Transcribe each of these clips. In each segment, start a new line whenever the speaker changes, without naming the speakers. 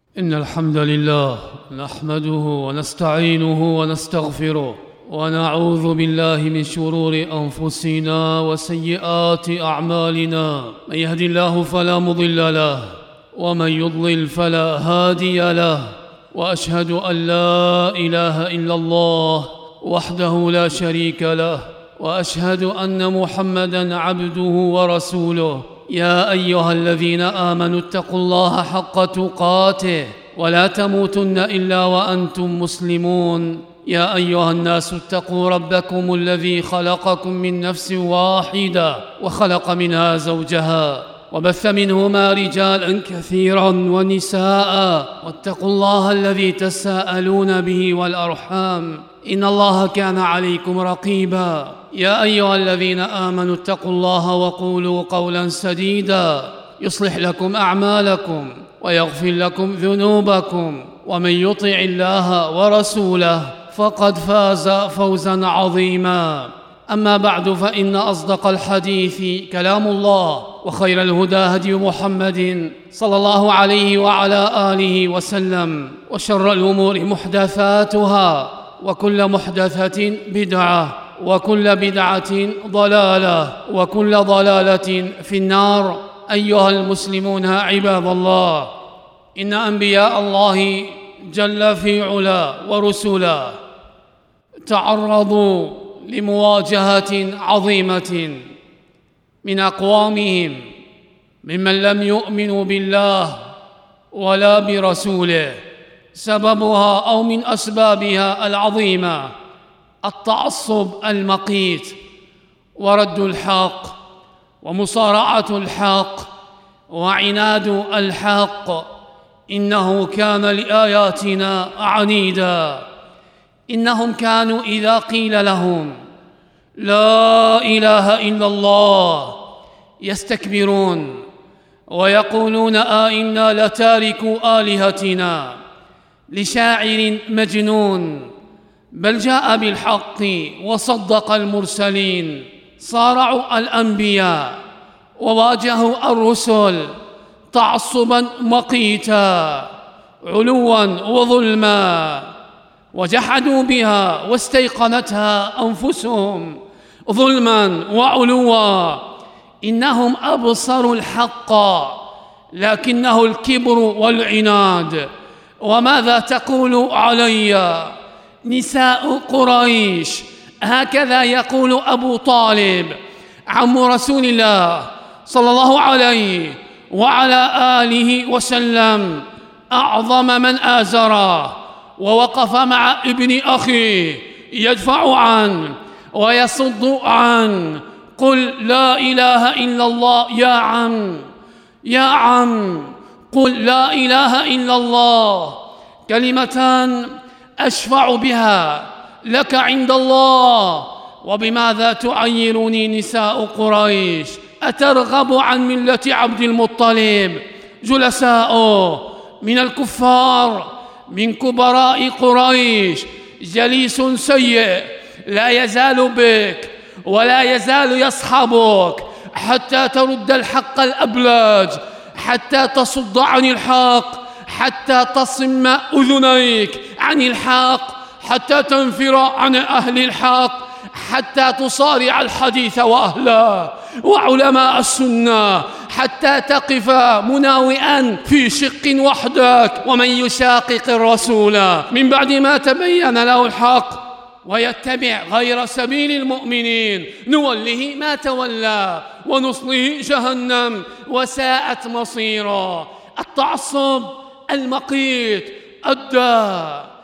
إن الحمد لله نحمده ونستعينه ونستغفره ونعوذ بالله من شرور أنفسنا وسيئات أعمالنا. من يهد الله فلا مضل له ومن يضلل فلا هادي له، وأشهد أن لا إله إلا الله وحده لا شريك له، وأشهد أن محمدًا عبده ورسوله. يا أيها الذين آمنوا اتقوا الله حق تقاته ولا تموتن إلا وأنتم مسلمون. يا أيها الناس اتقوا ربكم الذي خلقكم من نفس واحدة وخلق منها زوجها وبث منهما رجالا كثيرا ونساء، واتقوا الله الذي تساءلون به والأرحام إن الله كان عليكم رقيبا. يا أيها الذين آمنوا اتقوا الله وقولوا قولا سديدا يصلح لكم أعمالكم ويغفر لكم ذنوبكم، ومن يطع الله ورسوله فقد فاز فوزا عظيما. أما بعد، فإن أصدق الحديث كلام الله، وخير الهدى هدي محمد صلى الله عليه وعلى آله وسلم، وشر الأمور محدثاتها، وكل محدثة بدعة، وكل بدعة ضلالة، وكل ضلالة في النار. أيها المسلمون عباد الله، إن أنبياء الله جل في علا ورسله تعرضوا لمواجهة عظيمة من أقوامهم ممن لم يؤمنوا بالله ولا برسوله. سببها أو من أسبابها العظيمة التعصب المقيت ورد الحق ومصارعة الحق وعناد الحق. إنه كان لآياتنا عنيدا. إنهم كانوا إذا قيل لهم لا إله إلا الله يستكبرون ويقولون أئنا لتاركو آلهتنا لشاعر مجنون، بل جاء بالحق وصدق المرسلين. صارعوا الأنبياء وواجهوا الرسل تعصبا مقيتا، علوا وظلما، وجحدوا بها واستيقنتها أنفسهم ظلما وعلوا. إنهم أبصروا الحق لكنه الكبر والعناد. وماذا تقول علي نساء قريش؟ هكذا يقول أبو طالب عم رسول الله صلى الله عليه وعلى آله وسلم، أعظم من آزره ووقف مع ابن أخيه يدفع عنه ويصد عنه. قل لا إله إلا الله يا عم، يا عم، قل لا إله إلا الله، كلمتان أشفع بها لك عند الله. وبماذا تعيرني نساء قريش؟ أترغب عن ملة عبد المطلب؟ جلساؤه من الكفار من كبراء قريش جليس سيء لا يزال بك ولا يزال يصحبك حتى ترد الحق الأبلج، حتى تصد عن الحق، حتى تصم أذنيك عن الحق، حتى تنفر عن أهل الحق، حتى تصارع الحديث وأهله وعلماء السنة، حتى تقف مناوئا في شق وحدك. ومن يشاقق الرسول من بعد ما تبين له الحق ويتبع غير سبيل المؤمنين نوله ما تولى ونصله جهنم وساءت مصيرا. التعصب المقيت أدى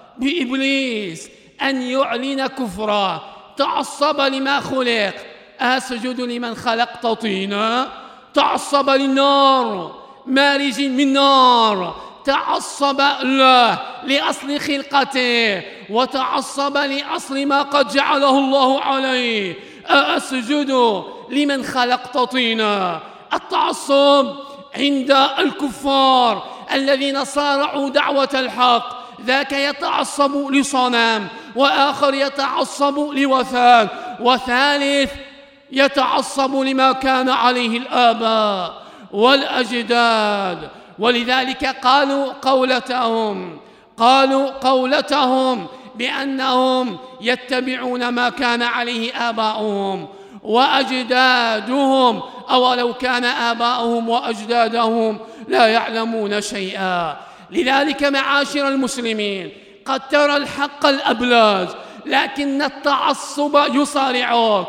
بإبليس أن يعلن كفره. تعصب لما خلق، أسجد لمن خلقت طينا. تعصب للنار، مارج من نار، تعصب له لأصل خلقته، وتعصب لأصل ما قد جعله الله عليه. أسجد لمن خلقت طينا. التعصب عند الكفار الذين صارعوا دعوة الحق، ذاك يتعصب لصنم، وآخر يتعصب لوثن، وثالث يتعصب لما كان عليه الآباء والأجداد ولذلك قالوا قولتهم بأنهم يتبعون ما كان عليه آباؤهم وأجدادهم، أولو كان آباؤهم وأجدادهم لا يعلمون شيئا. لذلك معاشر المسلمين، قد ترى الحق الأبلاج لكن التعصب يصارعك،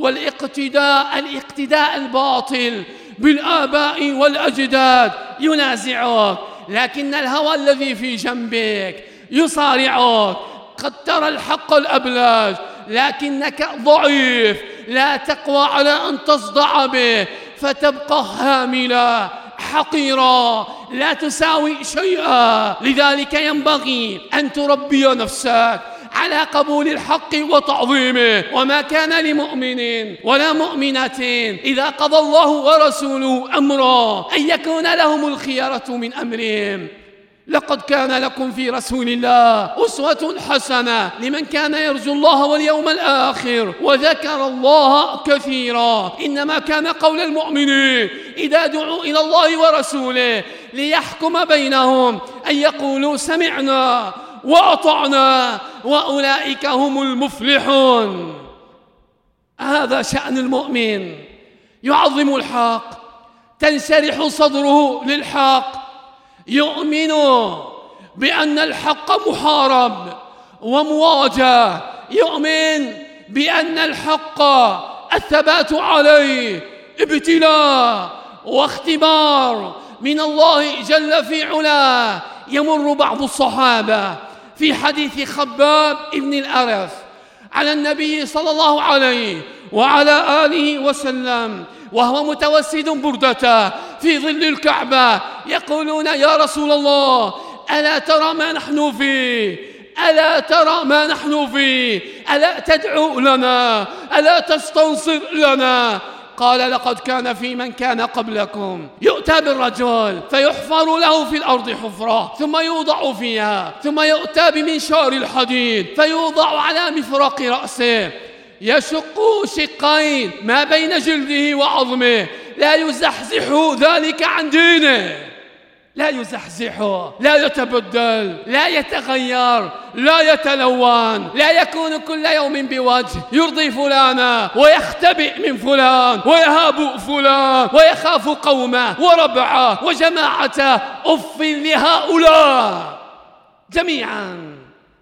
والاقتداء الباطل بالآباء والأجداد ينازعك، لكن الهوى الذي في جنبك يصارعك. قد ترى الحق الأبلاج لكنك ضعيف، لا تقوى على أن تصدع به، فتبقى هاملا حقيرا لا تساوي شيئا. لذلك ينبغي أن تربي نفسك على قبول الحق وتعظيمه. وما كان لمؤمن ولا مؤمنة إذا قضى الله ورسوله أمرا أن يكون لهم الخيرة من أمرهم. لقد كان لكم في رسول الله أسوة حسنة لمن كان يرجو الله واليوم الآخر وذكر الله كثيرا. إنما كان قول المؤمنين إذا دعوا إلى الله ورسوله ليحكم بينهم أن يقولوا سمعنا وأطعنا وأولئك هم المفلحون. هذا شأن المؤمن، يعظم الحق، تنشرح صدره للحق، يؤمن بأن الحق محارب ومواجه، يؤمن بأن الحق الثبات عليه ابتلاء واختبار من الله جل في علاه. يمر بعض الصحابة في حديث خباب ابن الأرث على النبي صلى الله عليه وعلى آله وسلم وهو متوسد بردته في ظل الكعبة، يقولون يا رسول الله ألا ترى ما نحن فيه؟ ألا ترى ما نحن فيه؟ ألا تدعو لنا؟ ألا تستنصر لنا؟ قال لقد كان في من كان قبلكم يؤتى بالرجل فيحفر له في الأرض حفرة ثم يوضع فيها، ثم يؤتى بمنشار الحديد فيوضع على مفرق رأسه، يشق شقين ما بين جلده وعظمه، لا يزحزح ذلك عن دينه، لا يزحزحه، لا يتبدل، لا يتغير، لا يتلون، لا يكون كل يوم بوجه يرضي فلانا ويختبئ من فلان ويهاب فلان ويخاف قومه وربعه وجماعته. أف لهؤلاء جميعا.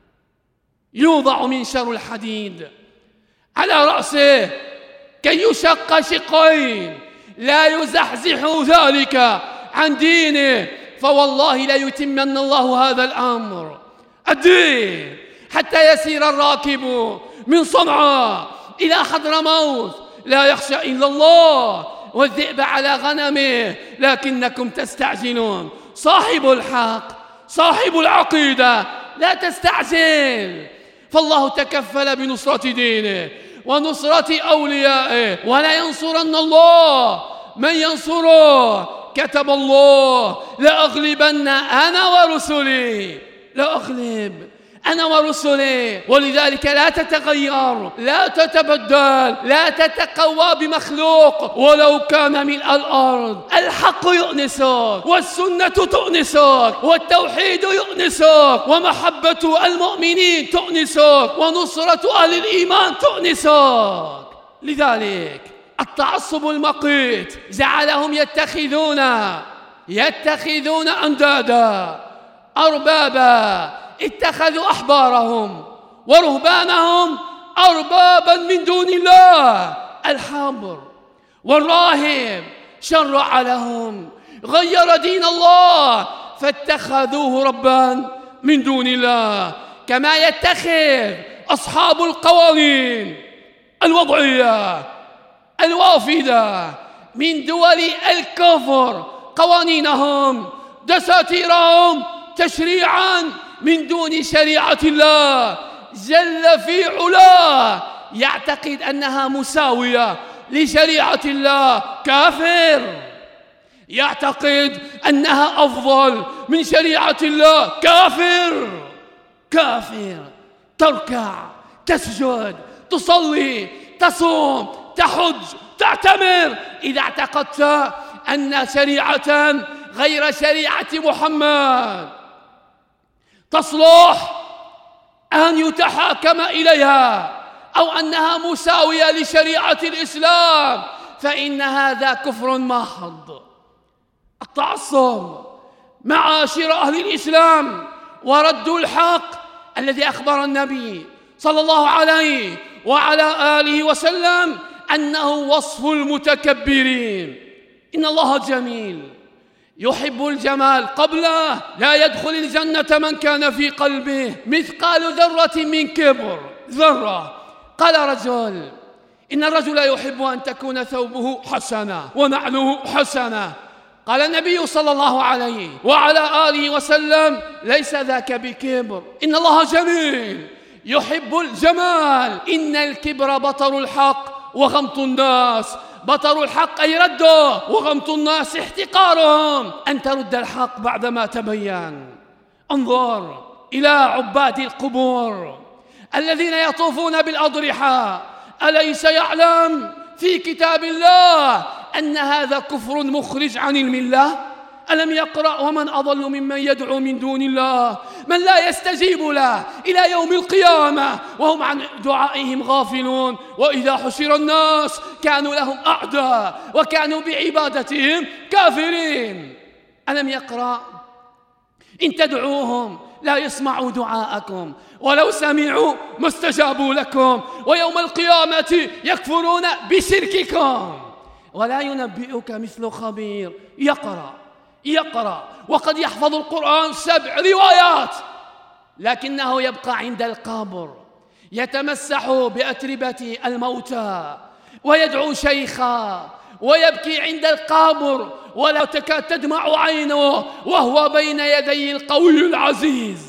يوضع منشر الحديد على رأسه كي يشق شقين، لا يزحزح ذلك عن دينه. فوالله لا يتمن الله هذا الأمر الدين حتى يسير الراكب من صنعاء إلى حضرموت لا يخشى إلا الله والذئب على غنمه، لكنكم تستعجلون. صاحب الحق صاحب العقيدة لا تستعجل، فالله تكفل بنصرة دينه ونصرة أوليائه، ولا ينصرن الله من ينصره. كتب الله لأغلبن أنا ورسلي، لأغلب أنا ورسلي. ولذلك لا تتغير، لا تتبدل، لا تتقوى بمخلوق ولو كان ملء الأرض. الحق يؤنسك والسنة تؤنسك والتوحيد يؤنسك ومحبة المؤمنين تؤنسك ونصرة أهل الإيمان تؤنسك. لذلك التعصب المقيت جعلهم يتخذون أندادا أربابا، اتخذوا أحبارهم ورهبانهم أربابا من دون الله. الحبر والراهب شرع لهم، غير دين الله فاتخذوه ربا من دون الله، كما يتخذ أصحاب القوانين الوضعية الوافدة من دول الكفر قوانينهم دساتيرهم تشريعا من دون شريعة الله جل في علاه، يعتقد أنها مساوية لشريعة الله. كافر. يعتقد أنها أفضل من شريعة الله. كافر. كافر. تركع، تسجد، تصلي، تصوم، تحج، تعتمر إذا اعتقدت أن شريعة غير شريعة محمد تصلح أن يتحاكم إليها أو أنها مساوية لشريعة الإسلام، فإن هذا كفر محض. التعصب معاشر أهل الإسلام ورد الحق الذي أخبر النبي صلى الله عليه وعلى آله وسلم أنه وصف المتكبرين. إن الله جميل يحب الجمال، قبله لا يدخل الجنة من كان في قلبه مثقال ذرة من كبر، ذرة. قال رجل: إن الرجل يحب أن تكون ثوبه حسنة ونعله حسنة. قال النبي صلى الله عليه وعلى آله وسلم: ليس ذاك بكبر، إن الله جميل يحب الجمال. إن الكبر بطر الحق وغمط الناس. بطر الحق أي رده، وغمط الناس احتقارهم. أن ترد الحق بعدما تبين. انظر إلى عباد القبور الذين يطوفون بالأضرحة، أليس يعلم في كتاب الله أن هذا كفر مخرج عن الملة؟ ألم يقرأ: ومن أضل ممن يدعو من دون الله من لا يستجيب له إلى يوم القيامة وهم عن دعائهم غافلون، وإذا حشر الناس كانوا لهم أعداء وكانوا بعبادتهم كافرين. ألم يقرأ: إن تدعوهم لا يسمعوا دعاءكم ولو سمعوا ما استجابوا لكم ويوم القيامة يكفرون بشرككم ولا ينبئك مثل خبير. يقرأ وقد يحفظ القرآن 7 روايات، لكنه يبقى عند القبر يتمسح بأتربة الموتى ويدعو شيخا ويبكي عند القبر ولا تكاد تدمع عينه وهو بين يدي القوي العزيز.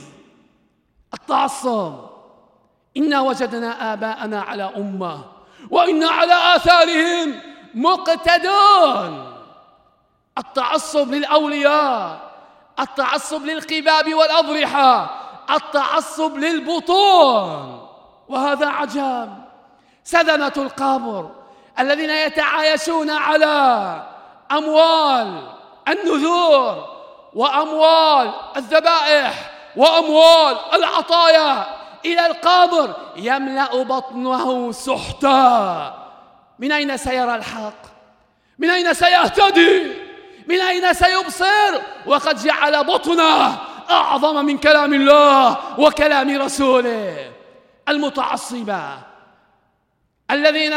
التعصب: إنا وجدنا آباءنا على أمة وإنا على آثارهم مقتدون. التعصب للأولياء، التعصب للقباب والأضرحة، التعصب للبطون. وهذا عجب. سذنة القبر الذين يتعايشون على أموال النذور وأموال الذبائح وأموال العطايا إلى القبر يملأ بطنه سحتا. من أين سيرى الحق؟ من أين سيهتدي؟ من أين سيبصر وقد جعل بطنه أعظم من كلام الله وكلام رسوله؟ المتعصبة الذين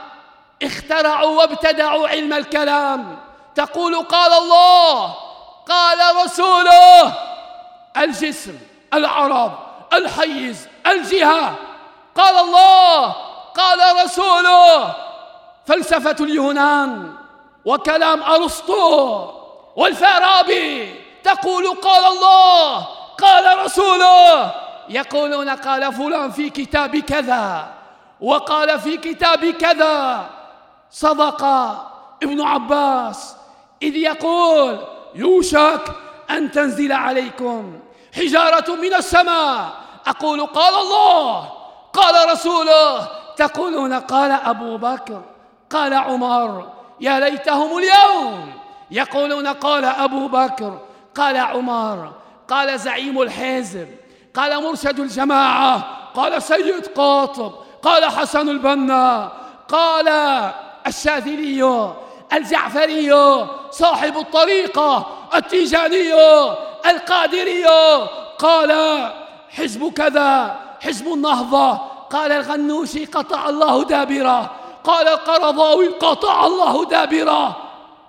اخترعوا وابتدعوا علم الكلام، تقول: قال الله، قال رسوله. الجسم، العرض، الحيز، الجهة، قال الله، قال رسوله. فلسفة اليونان وكلام أرسطو والفارابي تقول: قال الله، قال رسوله. يقولون: قال فلان في كتاب كذا وقال في كتاب كذا. صدق ابن عباس إذ يقول: يوشك أن تنزل عليكم حجارة من السماء. أقول: قال الله، قال رسوله. تقولون: قال أبو بكر، قال عمر. يا ليتهم اليوم يقولون: قال أبو بكر، قال عمر، قال زعيم الحزب، قال مرشد الجماعة، قال سيد قاطب، قال حسن البنا، قال الشاذلي، الجعفري، صاحب الطريقة، التيجاني، القادري، قال حزب كذا، حزب النهضة، قال الغنوشي قطع الله دابره، قال القرضاوي قطع الله دابره.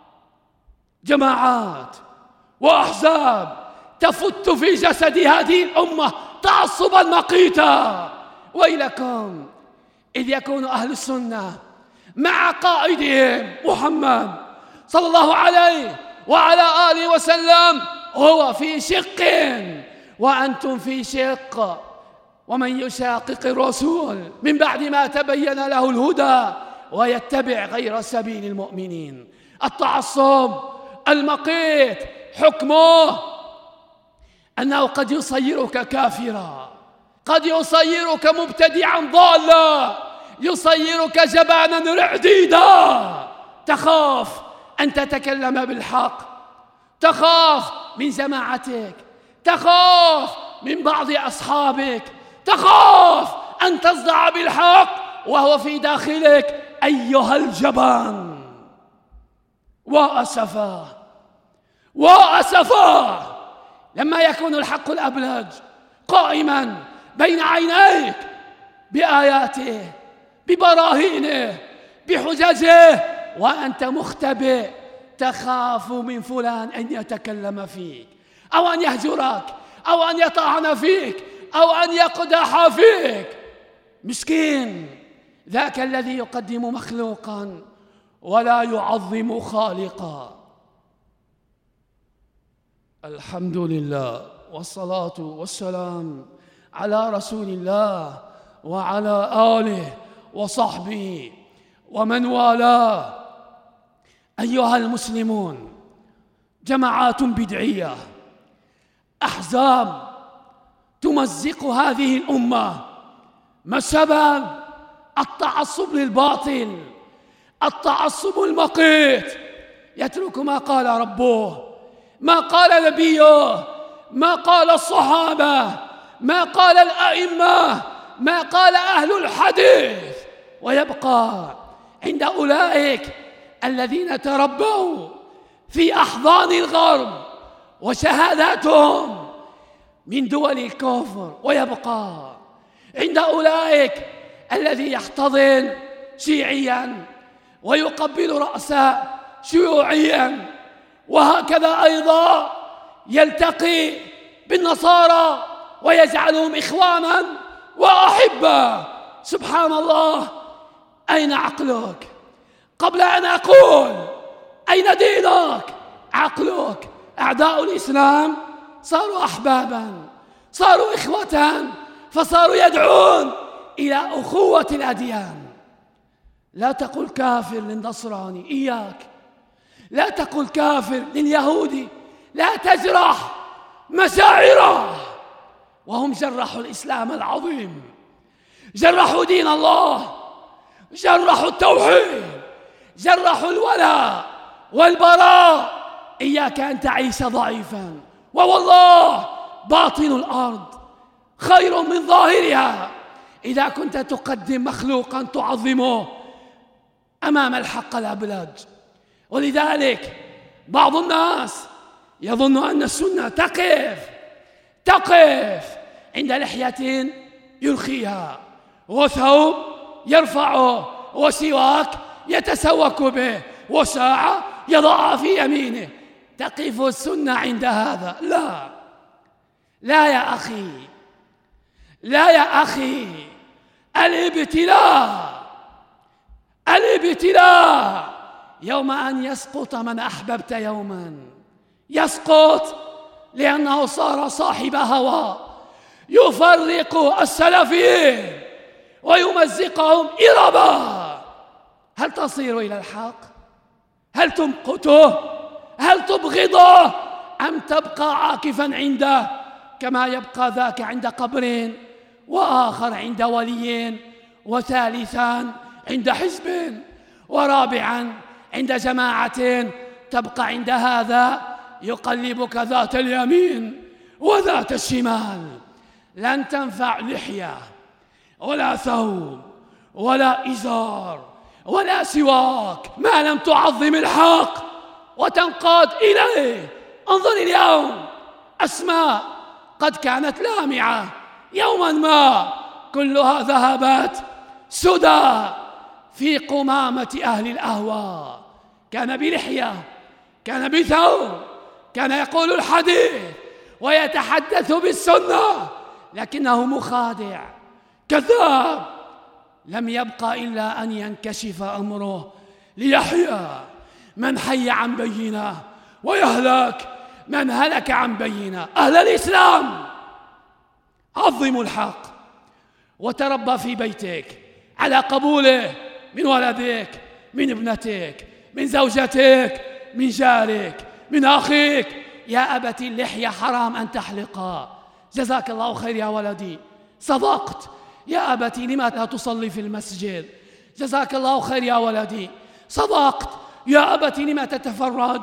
جماعات وأحزاب تفت في جسد هذه الأمة تعصبا مقيتا. ويلكم إذ يكون أهل السنة مع قائدهم محمد صلى الله عليه وعلى آله وسلم هو في شق وأنتم في شق. ومن يشاقق الرسول من بعد ما تبين له الهدى ويتبع غير سبيل المؤمنين. التعصب المقيت حكمه أنه قد يصيرك كافرا، قد يصيرك مبتدعا ضالا، يصيرك جبانا رعديدا. تخاف أن تتكلم بالحق،
تخاف من جماعتك، تخاف من بعض أصحابك، تخاف أن تصدع بالحق وهو في داخلك أيها الجبان. وأسفا وأسفا لما يكون الحق الأبلج قائما بين عينيك بآياته، ببراهينه، بحججه، وأنت مختبئ تخاف من فلان أن يتكلم فيك أو أن يهجرك أو أن يطعن فيك أو أن يقدح فيك. مسكين ذاك الذي يقدم مخلوقا ولا يعظم خالقا. الحمد لله والصلاة والسلام على رسول الله وعلى آله وصحبه ومن والاه. أيها المسلمون، جماعات بدعية، أحزاب تمزق هذه الأمة. ما السبب؟ التعصب للباطل، التعصب المقيت. يترك ما قال ربه، ما قال نبيه، ما قال الصحابة، ما قال الأئمة، ما قال أهل الحديث، ويبقى عند أولئك الذين تربوا في أحضان الغرب وشهاداتهم من دول الكفر، ويبقى عند أولئك الذي يحتضن شيعيا ويقبل رأس شيوعيا، وهكذا أيضا يلتقي بالنصارى ويجعلهم إخوانا وأحبة. سبحان الله، أين عقلك؟ قبل أن أقول أين دينك؟ عقلك. أعداء الإسلام صاروا أحبابا، صاروا إخوة، فصاروا يدعون إلى أخوة الأديان. لا تقل كافر للنصراني، إياك. لا تقل كافر لليهودي، لا تجرح مشاعره. وهم جرحوا الإسلام العظيم، جرحوا دين الله، جرحوا التوحيد، جرحوا الولاء والبراء. إياك أن تعيش ضعيفا، ووالله باطن الأرض خير من ظاهرها إذا كنت تقدم مخلوقا تعظمه أمام الحق الأبلج. ولذلك بعض الناس يظن أن السنة تقف عند لحية يرخيها، وثوب يرفعه، وسواك يتسوك به، وساعة يضعها في يمينه. تقف السنة عند هذا؟ لا يا أخي، لا يا أخي. الابتلاء يوم أن يسقط من أحببت، يوما يسقط لأنه صار صاحب هوى يفرق السلفيين ويمزقهم إربا. هل تصير إلى الحق؟ هل تمقته؟ هل تبغضه؟ أم تبقى عاكفا عنده كما يبقى ذاك عند قبر، وآخر عند ولي، وثالثا عند حزب، ورابعا عند جماعة؟ تبقى عند هذا يقلبك ذات اليمين وذات الشمال. لن تنفع لحية ولا ثوب ولا إزار ولا سواك ما لم تعظم الحق وتنقاد إليه. انظر اليوم، أسماء قد كانت لامعة يوما ما كلها ذهبت سدى في قمامة أهل الأهواء. كان بلحية، كان بثوب، كان يقول الحديث ويتحدث بالسنة، لكنه مخادع كذاب. لم يبقى إلا أن ينكشف أمره ليحيى من حي عن بينة ويهلك من هلك عن بينة. أهل الإسلام، عظموا الحق وتربى في بيتك على قبوله من ولدك، من ابنتك، من زوجتك، من جارك، من أخيك. يا أبت اللحية حرام أن تحلقها. جزاك الله خير يا ولدي، صدقت. يا أبت لما لا تصلي في المسجد؟ جزاك الله خير يا ولدي، صدقت. يا أبت لما تتفرج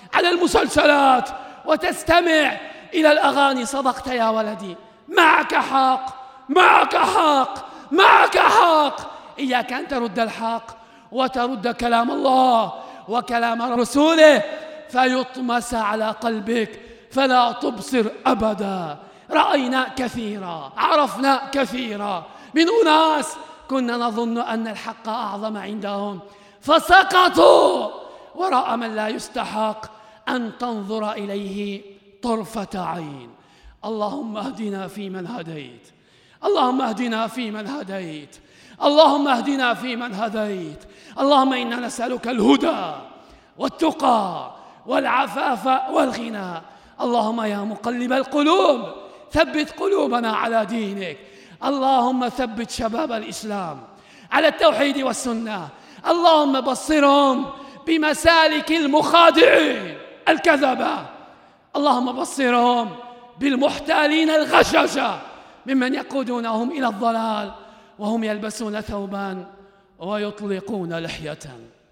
على المسلسلات وتستمع إلى الأغاني. صدقت يا ولدي، معك حق، معك حق، معك حق. إياك أن ترد الحق وترد كلام الله وكلام رسوله فيطمس على قلبك فلا تبصر أبدا. رأينا كثيرا، عرفنا كثيرا من أناس كنا نظن أن الحق أعظم عندهم فسقطوا وراء من لا يستحق أن تنظر إليه طرفة عين. اللهم اهدنا فيمن هديت، اللهم اهدنا فيمن هديت، اللهم اهدنا فيمن هديت. اللهم إنا نسألك الهدى والتقى والعفاف والغنى. اللهم يا مقلب القلوب ثبت قلوبنا على دينك. اللهم ثبت شباب الإسلام على التوحيد والسنة. اللهم بصرهم بمسالك المخادعين الكذبة. اللهم بصرهم بالمحتالين الغششة ممن يقودونهم إلى الضلال وهم يلبسون ثوبا ويطلقون لحية.